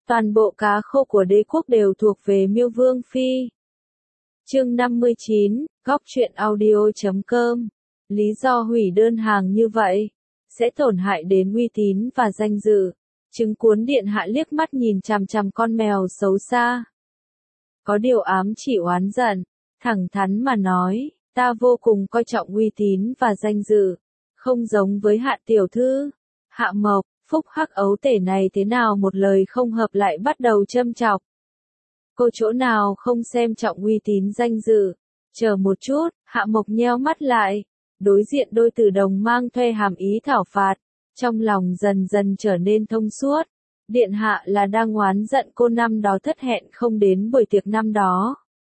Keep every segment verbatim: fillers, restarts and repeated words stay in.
Toàn bộ cá khô của đế quốc đều thuộc về Miêu Vương Phi. Chương năm mươi chín, góc truyện audio chấm com. Lý do hủy đơn hàng như vậy sẽ tổn hại đến uy tín và danh dự. Trứng cuốn điện hạ liếc mắt nhìn chằm chằm con mèo xấu xa. Có điều ám chỉ oán giận, thẳng thắn mà nói, ta vô cùng coi trọng uy tín và danh dự, không giống với Hạ tiểu thư. Hạ Mộc, phúc hắc ấu tể này thế nào một lời không hợp lại bắt đầu châm chọc. Cô chỗ nào không xem trọng uy tín danh dự? Chờ một chút, Hạ Mộc nheo mắt lại, đối diện đôi từ đồng mang thuê hàm ý thảo phạt, trong lòng dần dần trở nên thông suốt. Điện hạ là đang oán giận cô năm đó thất hẹn không đến buổi tiệc năm đó.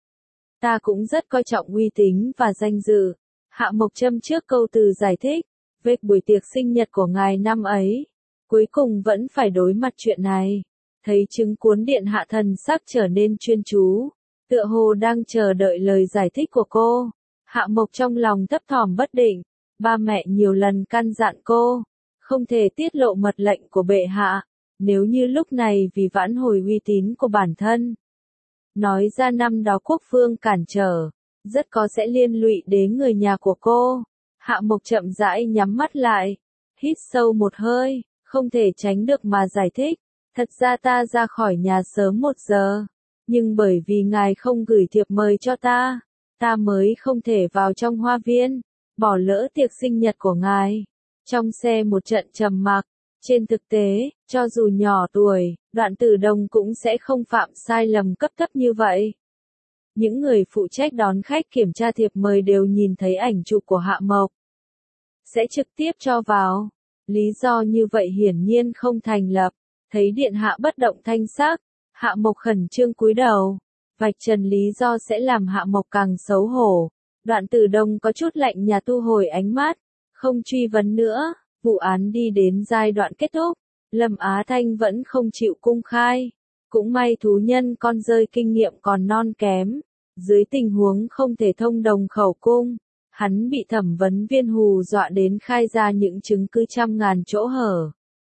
Ta cũng rất coi trọng uy tín và danh dự. Hạ Mộc châm trước câu từ giải thích, về buổi tiệc sinh nhật của ngài năm ấy, cuối cùng vẫn phải đối mặt chuyện này. Thấy trứng cuốn điện hạ thần sắc trở nên chuyên chú, tựa hồ đang chờ đợi lời giải thích của cô. Hạ Mộc trong lòng thấp thỏm bất định, ba mẹ nhiều lần căn dặn cô, không thể tiết lộ mật lệnh của bệ hạ, nếu như lúc này vì vãn hồi uy tín của bản thân. Nói ra năm đó quốc vương cản trở, rất có sẽ liên lụy đến người nhà của cô. Hạ Mộc chậm rãi nhắm mắt lại, hít sâu một hơi, không thể tránh được mà giải thích. Thật ra ta ra khỏi nhà sớm một giờ, nhưng bởi vì ngài không gửi thiệp mời cho ta, ta mới không thể vào trong hoa viên, bỏ lỡ tiệc sinh nhật của ngài. Trong xe một trận trầm mặc, trên thực tế, cho dù nhỏ tuổi, Đoạn Tử Đồng cũng sẽ không phạm sai lầm cấp thấp như vậy. Những người phụ trách đón khách kiểm tra thiệp mời đều nhìn thấy ảnh chụp của Hạ Mộc, sẽ trực tiếp cho vào. Lý do như vậy hiển nhiên không thành lập. Thấy điện hạ bất động thanh sắc, Hạ Mộc khẩn trương cúi đầu, vạch trần lý do sẽ làm Hạ Mộc càng xấu hổ. Đoạn Tử Đồng có chút lạnh nhà thu hồi ánh mắt, không truy vấn nữa. Vụ án đi đến giai đoạn kết thúc, Lâm Á Thanh vẫn không chịu cung khai. Cũng may thú nhân con rơi kinh nghiệm còn non kém, dưới tình huống không thể thông đồng khẩu cung, hắn bị thẩm vấn viên hù dọa đến khai ra những chứng cứ trăm ngàn chỗ hở.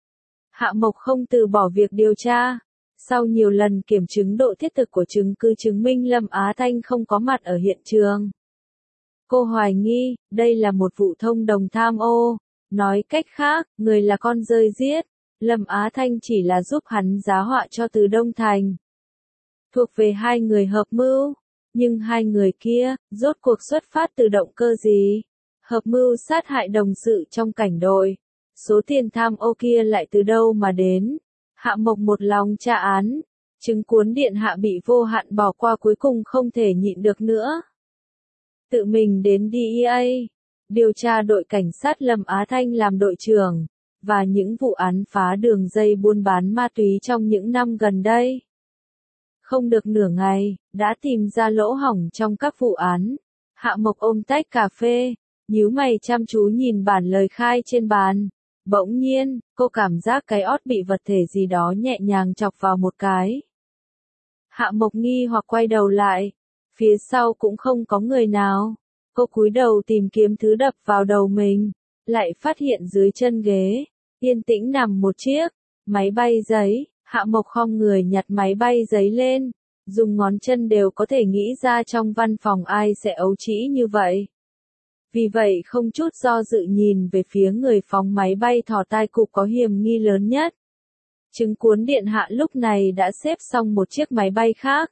Hạ Mộc không từ bỏ việc điều tra. Sau nhiều lần kiểm chứng độ thiết thực của chứng cứ chứng minh Lâm Á Thanh không có mặt ở hiện trường, cô hoài nghi, đây là một vụ thông đồng tham ô. Nói cách khác, người là con rơi giết, Lâm Á Thanh chỉ là giúp hắn giá họa cho Từ Đông Thành. Thuộc về hai người hợp mưu, nhưng hai người kia, rốt cuộc xuất phát từ động cơ gì? Hợp mưu sát hại đồng sự trong cảnh đội. Số tiền tham ô kia lại từ đâu mà đến? Hạ Mộc một lòng tra án, trứng cuốn điện hạ bị vô hạn bỏ qua cuối cùng không thể nhịn được nữa. Tự mình đến đê e a, điều tra đội cảnh sát Lâm Á Thanh làm đội trưởng, và những vụ án phá đường dây buôn bán ma túy trong những năm gần đây. Không được nửa ngày, đã tìm ra lỗ hổng trong các vụ án. Hạ Mộc ôm tách cà phê, nhíu mày chăm chú nhìn bản lời khai trên bàn. Bỗng nhiên, cô cảm giác cái ót bị vật thể gì đó nhẹ nhàng chọc vào một cái. Hạ Mộc nghi hoặc quay đầu lại, phía sau cũng không có người nào. Cô cúi đầu tìm kiếm thứ đập vào đầu mình, lại phát hiện dưới chân ghế, yên tĩnh nằm một chiếc máy bay giấy. Hạ Mộc khom người nhặt máy bay giấy lên, dùng ngón chân đều có thể nghĩ ra trong văn phòng ai sẽ ấu trĩ như vậy. Vì vậy không chút do dự nhìn về phía người phóng máy bay thò tai cụp có hiểm nghi lớn nhất. Trứng cuốn điện hạ lúc này đã xếp xong một chiếc máy bay khác.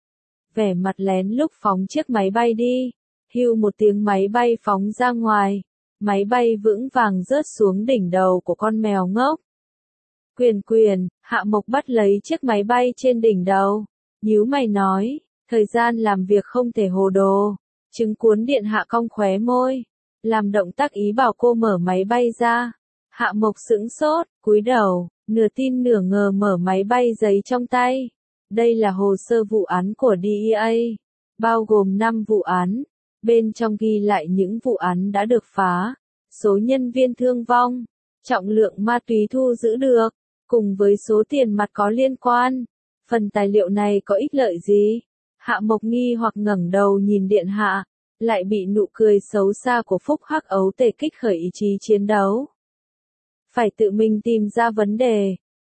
Vẻ mặt lén lúc phóng chiếc máy bay đi, hưu một tiếng máy bay phóng ra ngoài, máy bay vững vàng rớt xuống đỉnh đầu của con mèo ngốc. Quyền quyền, Hạ Mộc bắt lấy chiếc máy bay trên đỉnh đầu, nhíu mày nói, thời gian làm việc không thể hồ đồ. Trứng cuốn điện hạ cong khóe môi, làm động tác ý bảo cô mở máy bay ra. Hạ Mộc sững sốt, cúi đầu, nửa tin nửa ngờ mở máy bay giấy trong tay. Đây là hồ sơ vụ án của đê e a, bao gồm năm vụ án, bên trong ghi lại những vụ án đã được phá, số nhân viên thương vong, trọng lượng ma túy thu giữ được, cùng với số tiền mặt có liên quan. Phần tài liệu này có ích lợi gì? Hạ Mộc nghi hoặc ngẩng đầu nhìn điện hạ, lại bị nụ cười xấu xa của phúc hắc ấu tể kích khởi ý chí chiến đấu. Phải tự mình tìm ra vấn đề,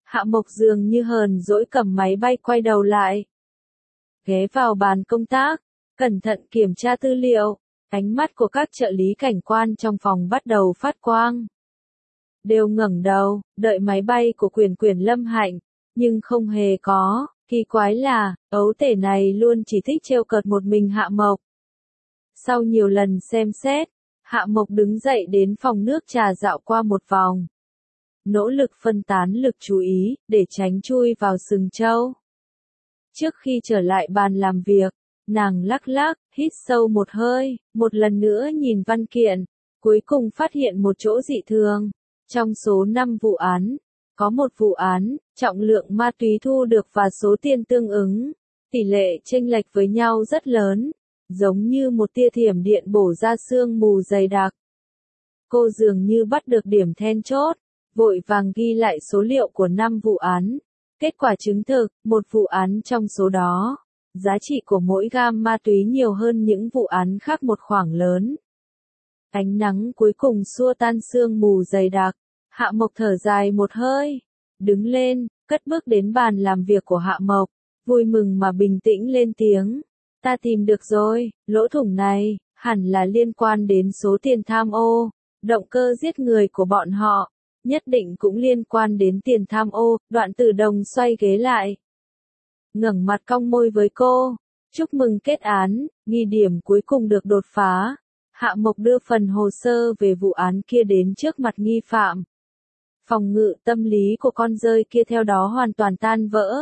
Hạ Mộc dường như hờn dỗi cầm máy bay quay đầu lại. Ghé vào bàn công tác, cẩn thận kiểm tra tư liệu, ánh mắt của các trợ lý cảnh quan trong phòng bắt đầu phát quang. Đều ngẩng đầu, đợi máy bay của Quyền Quyền Lâm Hạnh, nhưng không hề có, kỳ quái là, ấu tể này luôn chỉ thích trêu cợt một mình Hạ Mộc. Sau nhiều lần xem xét, Hạ Mộc đứng dậy đến phòng nước trà dạo qua một vòng. Nỗ lực phân tán lực chú ý, để tránh chui vào sừng trâu. Trước khi trở lại bàn làm việc, nàng lắc lắc, hít sâu một hơi, một lần nữa nhìn văn kiện, cuối cùng phát hiện một chỗ dị thường. Trong số năm vụ án, có một vụ án, trọng lượng ma túy thu được và số tiền tương ứng, tỷ lệ chênh lệch với nhau rất lớn, giống như một tia thiểm điện bổ ra sương mù dày đặc. Cô dường như bắt được điểm then chốt, vội vàng ghi lại số liệu của năm vụ án. Kết quả chứng thực, một vụ án trong số đó, giá trị của mỗi gam ma túy nhiều hơn những vụ án khác một khoảng lớn. Ánh nắng cuối cùng xua tan sương mù dày đặc, Hạ Mộc thở dài một hơi, đứng lên, cất bước đến bàn làm việc của Hạ Mộc, vui mừng mà bình tĩnh lên tiếng. Ta tìm được rồi, lỗ thủng này, hẳn là liên quan đến số tiền tham ô, động cơ giết người của bọn họ, nhất định cũng liên quan đến tiền tham ô. Đoạn Tử Đồng xoay ghế lại, ngẩng mặt cong môi với cô, chúc mừng kết án, nghi điểm cuối cùng được đột phá. Hạ Mộc đưa phần hồ sơ về vụ án kia đến trước mặt nghi phạm. Phòng ngự tâm lý của con rơi kia theo đó hoàn toàn tan vỡ.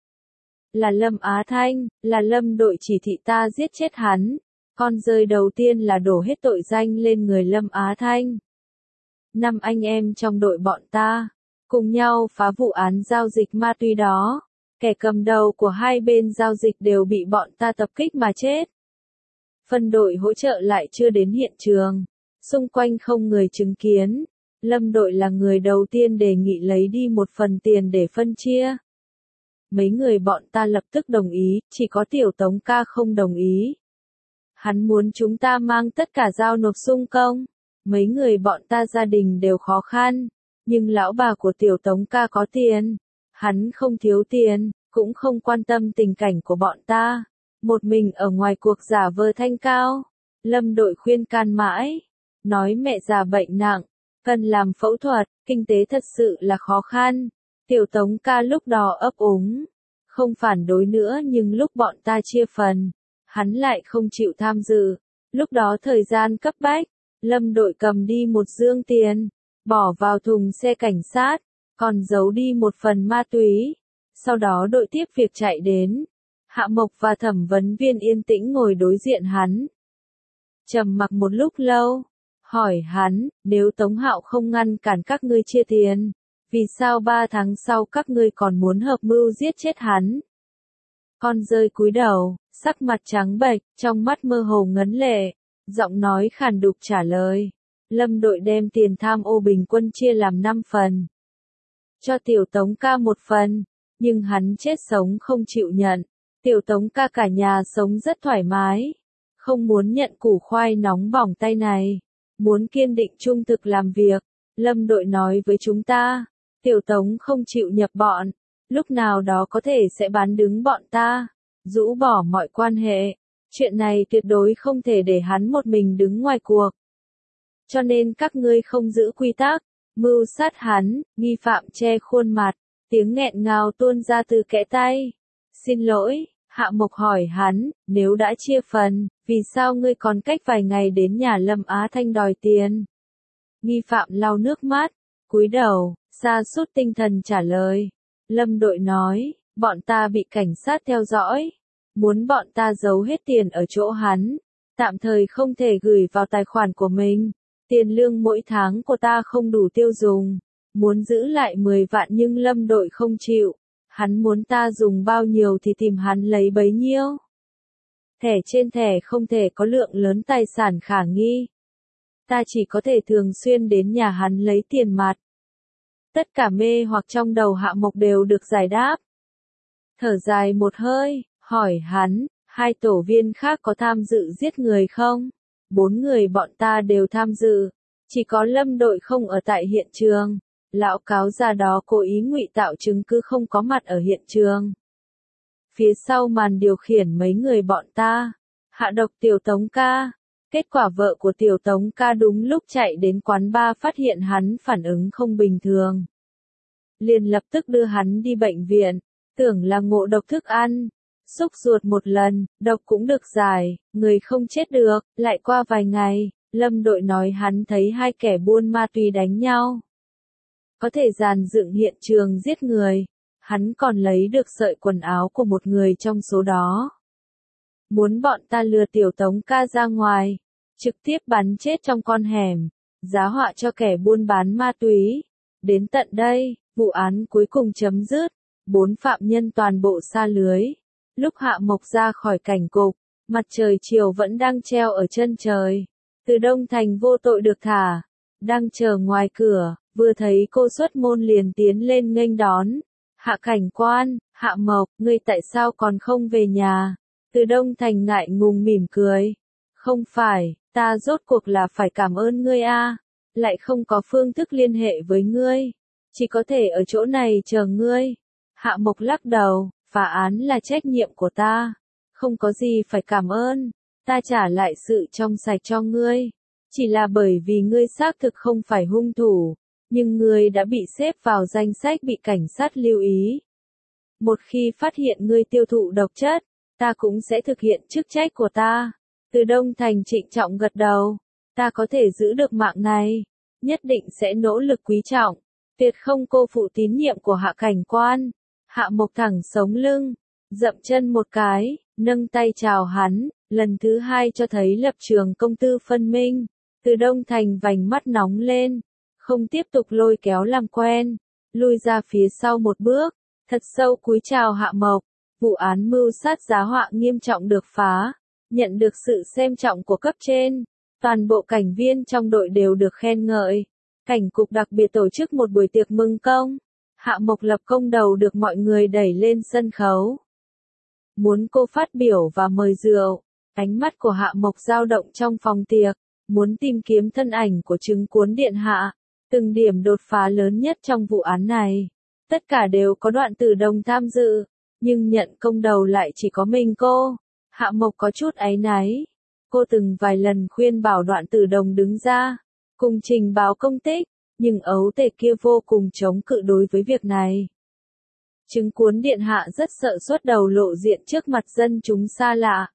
Là Lâm Á Thanh, là Lâm đội chỉ thị ta giết chết hắn. Con rơi đầu tiên là đổ hết tội danh lên người Lâm Á Thanh. Năm anh em trong đội bọn ta, cùng nhau phá vụ án giao dịch ma túy đó. Kẻ cầm đầu của hai bên giao dịch đều bị bọn ta tập kích mà chết. Phân đội hỗ trợ lại chưa đến hiện trường. Xung quanh không người chứng kiến. Lâm đội là người đầu tiên đề nghị lấy đi một phần tiền để phân chia. Mấy người bọn ta lập tức đồng ý, chỉ có Tiểu Tống ca không đồng ý. Hắn muốn chúng ta mang tất cả giao nộp xung công. Mấy người bọn ta gia đình đều khó khăn, nhưng lão bà của Tiểu Tống ca có tiền. Hắn không thiếu tiền, cũng không quan tâm tình cảnh của bọn ta. Một mình ở ngoài cuộc giả vờ thanh cao. Lâm đội khuyên can mãi, nói mẹ già bệnh nặng, cần làm phẫu thuật, kinh tế thật sự là khó khăn. Tiểu Tống ca lúc đó ấp úng, không phản đối nữa, nhưng lúc bọn ta chia phần, hắn lại không chịu tham dự. Lúc đó thời gian cấp bách, Lâm đội cầm đi một dương tiền, bỏ vào thùng xe cảnh sát, còn giấu đi một phần ma túy. Sau đó đội tiếp việc chạy đến. Hạ Mộc và thẩm vấn viên yên tĩnh ngồi đối diện hắn. Trầm mặc một lúc lâu, hỏi hắn, nếu Tống Hạo không ngăn cản các ngươi chia tiền, vì sao ba tháng sau các ngươi còn muốn hợp mưu giết chết hắn? Con rơi cúi đầu, sắc mặt trắng bệch, trong mắt mơ hồ ngấn lệ, giọng nói khàn đục trả lời. Lâm đội đem tiền tham ô bình quân chia làm năm phần. Cho Tiểu Tống ca một phần, nhưng hắn chết sống không chịu nhận. Tiểu Tống ca cả nhà sống rất thoải mái, không muốn nhận củ khoai nóng bỏng tay này, muốn kiên định trung thực làm việc. Lâm đội nói với chúng ta, Tiểu Tống không chịu nhập bọn, lúc nào đó có thể sẽ bán đứng bọn ta, rũ bỏ mọi quan hệ. Chuyện này tuyệt đối không thể để hắn một mình đứng ngoài cuộc. Cho nên các ngươi không giữ quy tắc, mưu sát hắn. Nghi phạm che khuôn mặt, tiếng nghẹn ngào tuôn ra từ kẽ tay. Xin lỗi. Hạ Mộc hỏi hắn, nếu đã chia phần, vì sao ngươi còn cách vài ngày đến nhà Lâm Á Thanh đòi tiền? Nghi phạm lau nước mắt, cúi đầu, sa sút tinh thần trả lời. Lâm đội nói, bọn ta bị cảnh sát theo dõi, muốn bọn ta giấu hết tiền ở chỗ hắn, tạm thời không thể gửi vào tài khoản của mình. Tiền lương mỗi tháng của ta không đủ tiêu dùng, muốn giữ lại mười vạn nhưng Lâm đội không chịu. Hắn muốn ta dùng bao nhiêu thì tìm hắn lấy bấy nhiêu. Thẻ trên thẻ không thể có lượng lớn tài sản khả nghi. Ta chỉ có thể thường xuyên đến nhà hắn lấy tiền mặt. Tất cả mê hoặc trong đầu Hạ Mộc đều được giải đáp. Thở dài một hơi, hỏi hắn, hai tổ viên khác có tham dự giết người không? Bốn người bọn ta đều tham dự, chỉ có Lâm đội không ở tại hiện trường. Lão cáo già đó cố ý ngụy tạo chứng cứ không có mặt ở hiện trường. Phía sau màn điều khiển mấy người bọn ta, hạ độc Tiểu Tống ca. Kết quả vợ của Tiểu Tống ca đúng lúc chạy đến quán bar phát hiện hắn phản ứng không bình thường. Liền lập tức đưa hắn đi bệnh viện, tưởng là ngộ độc thức ăn. Xúc ruột một lần, độc cũng được giải, người không chết được. Lại qua vài ngày, Lâm đội nói hắn thấy hai kẻ buôn ma túy đánh nhau. Có thể dàn dựng hiện trường giết người. Hắn còn lấy được sợi quần áo của một người trong số đó. Muốn bọn ta lừa Tiểu Tống ca ra ngoài, trực tiếp bắn chết trong con hẻm, giá họa cho kẻ buôn bán ma túy. Đến tận đây, vụ án cuối cùng chấm dứt, bốn phạm nhân toàn bộ sa lưới. Lúc Hạ Mộc ra khỏi cảnh cục, mặt trời chiều vẫn đang treo ở chân trời. Từ Đông Thành vô tội được thả, đang chờ ngoài cửa, vừa thấy cô xuất môn liền tiến lên nghênh đón. Hạ cảnh quan, Hạ Mộc, ngươi tại sao còn không về nhà? Từ Đông Thành ngại ngùng mỉm cười. Không phải, ta rốt cuộc là phải cảm ơn ngươi a, lại không có phương thức liên hệ với ngươi, chỉ có thể ở chỗ này chờ ngươi. Hạ Mộc lắc đầu, phá án là trách nhiệm của ta, không có gì phải cảm ơn, ta trả lại sự trong sạch cho ngươi, chỉ là bởi vì ngươi xác thực không phải hung thủ, nhưng ngươi đã bị xếp vào danh sách bị cảnh sát lưu ý. Một khi phát hiện ngươi tiêu thụ độc chất, ta cũng sẽ thực hiện chức trách của ta. Từ Đông Thành trịnh trọng gật đầu, ta có thể giữ được mạng này, nhất định sẽ nỗ lực quý trọng, tuyệt không cô phụ tín nhiệm của Hạ cảnh quan. Hạ Mộc thẳng sống lưng, dậm chân một cái, nâng tay chào hắn, lần thứ hai cho thấy lập trường công tư phân minh. Từ Đông Thành vành mắt nóng lên, không tiếp tục lôi kéo làm quen, lui ra phía sau một bước, thật sâu cúi chào Hạ Mộc. Vụ án mưu sát giá họa nghiêm trọng được phá, nhận được sự xem trọng của cấp trên, toàn bộ cảnh viên trong đội đều được khen ngợi. Cảnh cục đặc biệt tổ chức một buổi tiệc mừng công. Hạ Mộc lập công đầu được mọi người đẩy lên sân khấu. Muốn cô phát biểu và mời rượu, ánh mắt của Hạ Mộc dao động trong phòng tiệc, muốn tìm kiếm thân ảnh của chứng cuốn điện hạ, từng điểm đột phá lớn nhất trong vụ án này. Tất cả đều có Đoạn Tử Đồng tham dự, nhưng nhận công đầu lại chỉ có mình cô. Hạ Mộc có chút áy náy. Cô từng vài lần khuyên bảo Đoạn Tử Đồng đứng ra, cùng trình báo công tích, nhưng ấu tể kia vô cùng chống cự đối với việc này. Chứng cuốn điện hạ rất sợ xuất đầu lộ diện trước mặt dân chúng xa lạ.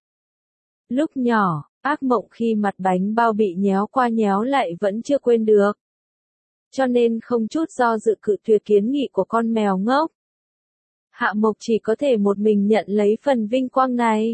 Lúc nhỏ, ác mộng khi mặt bánh bao bị nhéo qua nhéo lại vẫn chưa quên được. Cho nên không chút do dự cự tuyệt kiến nghị của con mèo ngốc. Hạ Mộc chỉ có thể một mình nhận lấy phần vinh quang này.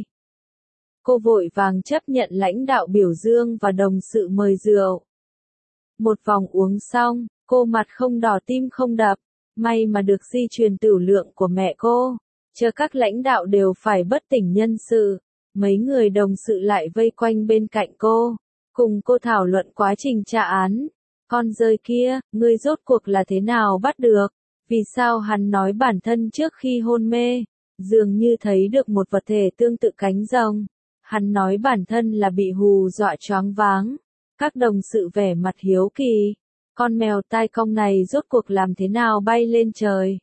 Cô vội vàng chấp nhận lãnh đạo biểu dương và đồng sự mời rượu. Một vòng uống xong, cô mặt không đỏ tim không đập, may mà được di truyền tửu lượng của mẹ cô. Chờ các lãnh đạo đều phải bất tỉnh nhân sự, mấy người đồng sự lại vây quanh bên cạnh cô, cùng cô thảo luận quá trình tra án. Con rơi kia, ngươi rốt cuộc là thế nào bắt được? Vì sao hắn nói bản thân trước khi hôn mê, dường như thấy được một vật thể tương tự cánh rồng. Hắn nói bản thân là bị hù dọa choáng váng. Các đồng sự vẻ mặt hiếu kỳ. Con mèo tai cong này rốt cuộc làm thế nào bay lên trời?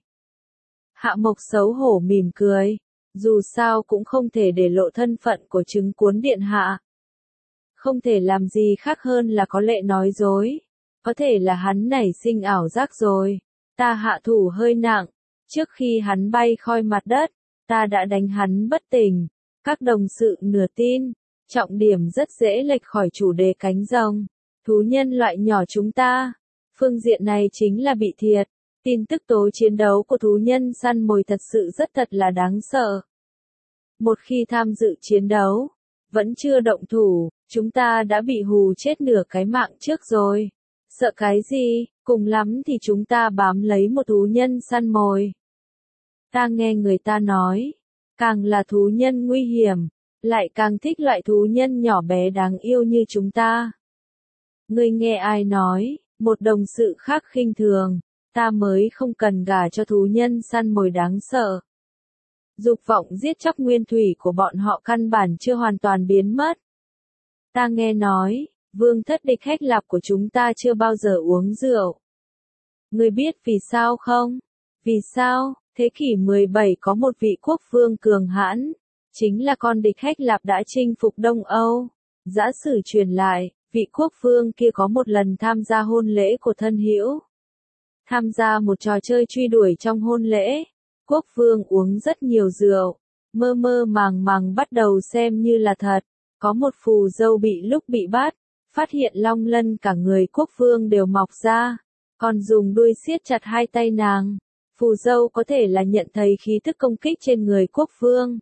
Hạ Mộc xấu hổ mỉm cười. Dù sao cũng không thể để lộ thân phận của chứng cuốn điện hạ. Không thể làm gì khác hơn là có lệ nói dối. Có thể là hắn nảy sinh ảo giác rồi. Ta hạ thủ hơi nặng. Trước khi hắn bay khỏi mặt đất, ta đã đánh hắn bất tỉnh. Các đồng sự nửa tin. Trọng điểm rất dễ lệch khỏi chủ đề cánh rồng. Thú nhân loại nhỏ chúng ta. Phương diện này chính là bị thiệt. Tin tức tố chiến đấu của thú nhân săn mồi thật sự rất thật là đáng sợ. Một khi tham dự chiến đấu, vẫn chưa động thủ, chúng ta đã bị hù chết nửa cái mạng trước rồi. Sợ cái gì, cùng lắm thì chúng ta bám lấy một thú nhân săn mồi. Ta nghe người ta nói, càng là thú nhân nguy hiểm, lại càng thích loại thú nhân nhỏ bé đáng yêu như chúng ta. Ngươi nghe ai nói, một đồng sự khác khinh thường, ta mới không cần gả cho thú nhân săn mồi đáng sợ. Dục vọng giết chóc nguyên thủy của bọn họ căn bản chưa hoàn toàn biến mất. Ta nghe nói, vương thất địch khách lạp của chúng ta chưa bao giờ uống rượu. Ngươi biết vì sao không? Vì sao? Thế kỷ mười bảy có một vị quốc vương cường hãn, chính là con địch Hách Lạp đã chinh phục Đông Âu. Giả sử truyền lại, vị quốc vương kia có một lần tham gia hôn lễ của thân hữu. Tham gia một trò chơi truy đuổi trong hôn lễ, quốc vương uống rất nhiều rượu, mơ mơ màng màng bắt đầu xem như là thật. Có một phù dâu bị lúc bị bắt, phát hiện long lân cả người quốc vương đều mọc ra, còn dùng đuôi siết chặt hai tay nàng. Phù dâu có thể là nhận thấy khí thức công kích trên người quốc vương.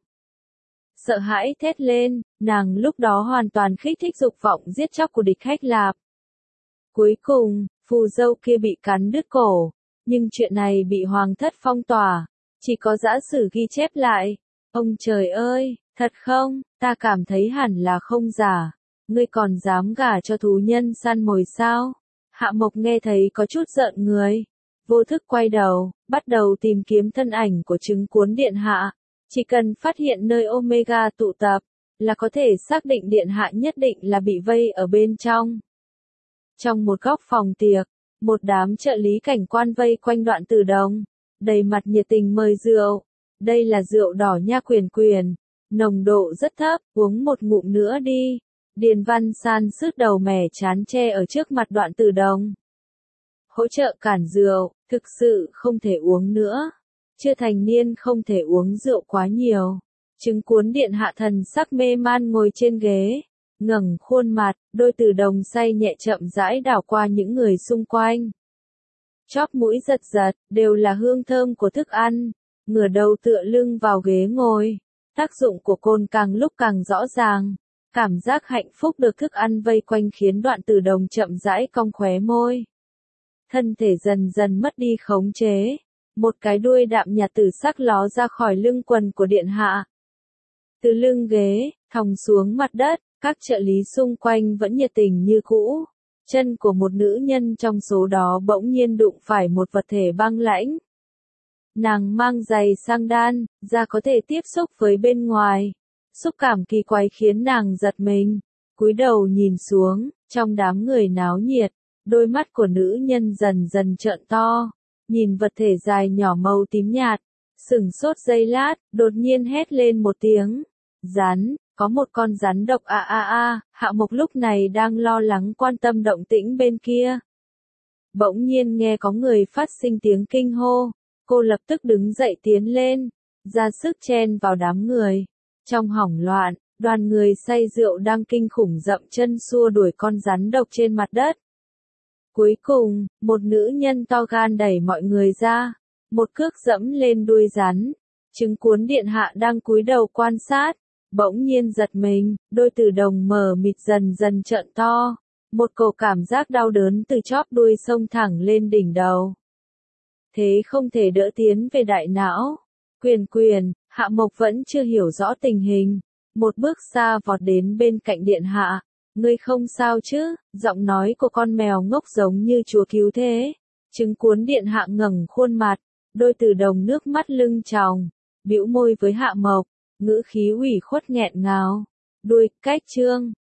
Sợ hãi thét lên, nàng lúc đó hoàn toàn kích thích dục vọng giết chóc của địch Hách Lạp. Cuối cùng, phù dâu kia bị cắn đứt cổ, nhưng chuyện này bị hoàng thất phong tỏa, chỉ có giả sử ghi chép lại. Ông trời ơi, thật không, ta cảm thấy hẳn là không giả. Ngươi còn dám gả cho thú nhân săn mồi sao? Hạ Mộc nghe thấy có chút giận người. Vô thức quay đầu, bắt đầu tìm kiếm thân ảnh của trứng cuốn điện hạ. Chỉ cần phát hiện nơi Omega tụ tập, là có thể xác định điện hạ nhất định là bị vây ở bên trong. Trong một góc phòng tiệc, một đám trợ lý cảnh quan vây quanh Đoạn Tử Đồng, đầy mặt nhiệt tình mời rượu. Đây là rượu đỏ nha Quyền Quyền, nồng độ rất thấp, uống một ngụm nữa đi. Điền Văn San sứt đầu mẻ chán che ở trước mặt Đoạn Tử Đồng. Hỗ trợ cản rượu, thực sự không thể uống nữa. Chưa thành niên không thể uống rượu quá nhiều. Trứng cuốn điện hạ thần sắc mê man ngồi trên ghế, ngẩng khuôn mặt, đôi Tử Đồng say nhẹ chậm rãi đảo qua những người xung quanh. Chóp mũi giật giật, đều là hương thơm của thức ăn, ngửa đầu tựa lưng vào ghế ngồi. Tác dụng của cồn càng lúc càng rõ ràng. Cảm giác hạnh phúc được thức ăn vây quanh khiến Đoạn Tử Đồng chậm rãi cong khóe môi. Thân thể dần dần mất đi khống chế. Một cái đuôi đạm nhạt tử sắc ló ra khỏi lưng quần của điện hạ. Từ lưng ghế, thòng xuống mặt đất, các trợ lý xung quanh vẫn nhiệt tình như cũ. Chân của một nữ nhân trong số đó bỗng nhiên đụng phải một vật thể băng lãnh. Nàng mang giày sang đan, da có thể tiếp xúc với bên ngoài. Xúc cảm kỳ quái khiến nàng giật mình. Cúi đầu nhìn xuống, trong đám người náo nhiệt, đôi mắt của nữ nhân dần dần trợn to. Nhìn vật thể dài nhỏ màu tím nhạt, sửng sốt giây lát, đột nhiên hét lên một tiếng. Rắn, có một con rắn độc a a a, Hạ Mộc lúc này đang lo lắng quan tâm động tĩnh bên kia. Bỗng nhiên nghe có người phát sinh tiếng kinh hô, cô lập tức đứng dậy tiến lên, ra sức chen vào đám người. Trong hoảng loạn, đoàn người say rượu đang kinh khủng dậm chân xua đuổi con rắn độc trên mặt đất. Cuối cùng, một nữ nhân to gan đẩy mọi người ra, một cước dẫm lên đuôi rắn. Trứng cuốn điện hạ đang cúi đầu quan sát, bỗng nhiên giật mình, đôi Tử Đồng mờ mịt dần dần trợn to. Một cổ cảm giác đau đớn từ chóp đuôi xông thẳng lên đỉnh đầu. Thế không thể đỡ tiến về đại não. Quyền Quyền, Hạ Mộc vẫn chưa hiểu rõ tình hình. Một bước xa vọt đến bên cạnh điện hạ. Ngươi không sao chứ? Giọng nói của con mèo ngốc giống như chúa cứu thế. Trứng cuốn điện hạ ngẩng khuôn mặt, đôi Tử Đồng nước mắt lưng tròng, bĩu môi với Hạ Mộc, ngữ khí ủy khuất nghẹn ngào. Đuôi, cách trương,